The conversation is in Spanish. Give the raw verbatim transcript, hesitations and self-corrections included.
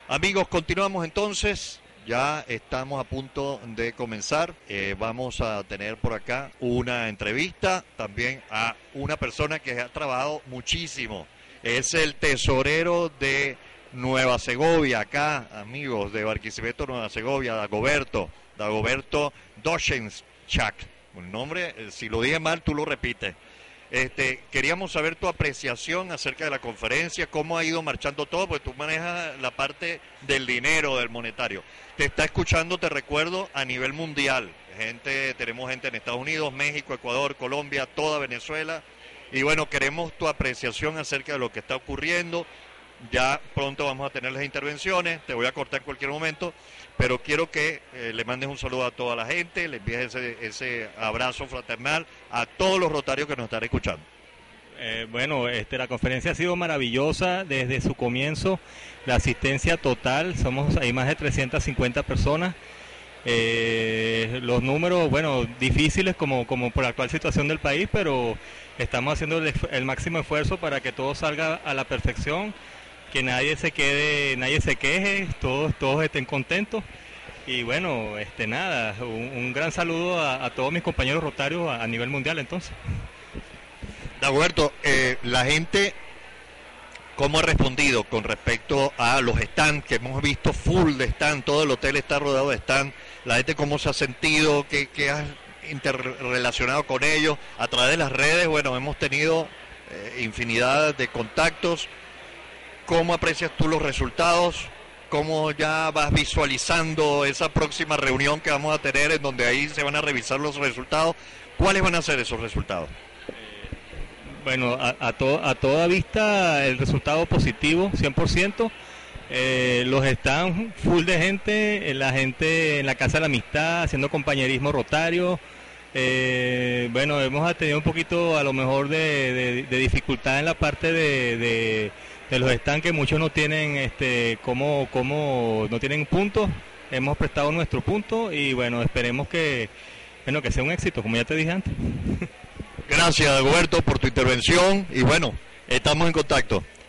Amigos, continuamos entonces. Ya estamos a punto de comenzar. Eh, vamos a tener por acá una entrevista también a una persona que ha trabajado muchísimo. Es el tesorero de Nueva Segovia, acá, amigos de Barquisimeto, Nueva Segovia, Dagoberto, Dagoberto Doschenschak. Un nombre, eh, si lo dije mal, tú lo repites. Este, queríamos saber tu apreciación acerca de la conferencia, cómo ha ido marchando todo, porque tú manejas la parte del dinero, del monetario. Te está escuchando, te recuerdo, a nivel mundial. Gente, tenemos gente en Estados Unidos, México, Ecuador, Colombia, toda Venezuela. Y bueno, queremos tu apreciación acerca de lo que está ocurriendo. Ya pronto vamos a tener las intervenciones, te voy a cortar en cualquier momento, pero quiero que eh, le mandes un saludo a toda la gente, le envíes ese, ese abrazo fraternal a todos los rotarios que nos están escuchando. Eh, bueno, este, la conferencia ha sido maravillosa desde su comienzo, la asistencia total, somos ahí más de trescientas cincuenta personas, eh, los números, bueno, difíciles como, como por la actual situación del país, pero estamos haciendo el, el máximo esfuerzo para que todo salga a la perfección, que nadie se quede, nadie se queje, todos, todos estén contentos. Y bueno, este nada, un, un gran saludo a, a todos mis compañeros rotarios a, a nivel mundial entonces. Dagoberto, eh, la gente, ¿cómo ha respondido con respecto a los stands que hemos visto full de stand, todo el hotel está rodeado de stand, la gente cómo se ha sentido, qué, qué has interrelacionado con ellos a través de las redes? Bueno, hemos tenido eh, infinidad de contactos. ¿Cómo aprecias tú los resultados? ¿Cómo ya vas visualizando esa próxima reunión que vamos a tener en donde ahí se van a revisar los resultados? ¿Cuáles van a ser esos resultados? Bueno, a, a, to, a toda vista el resultado positivo, cien por ciento. Eh, los están full de gente, la gente en la Casa de la Amistad haciendo compañerismo rotario. Eh, bueno, hemos tenido un poquito a lo mejor de, de, de dificultad en la parte de... de de los estanques, muchos no tienen este como como no tienen puntos, hemos prestado nuestro punto y bueno, esperemos que bueno que sea un éxito, como ya te dije antes. Gracias, Dagoberto, por tu intervención y bueno, estamos en contacto.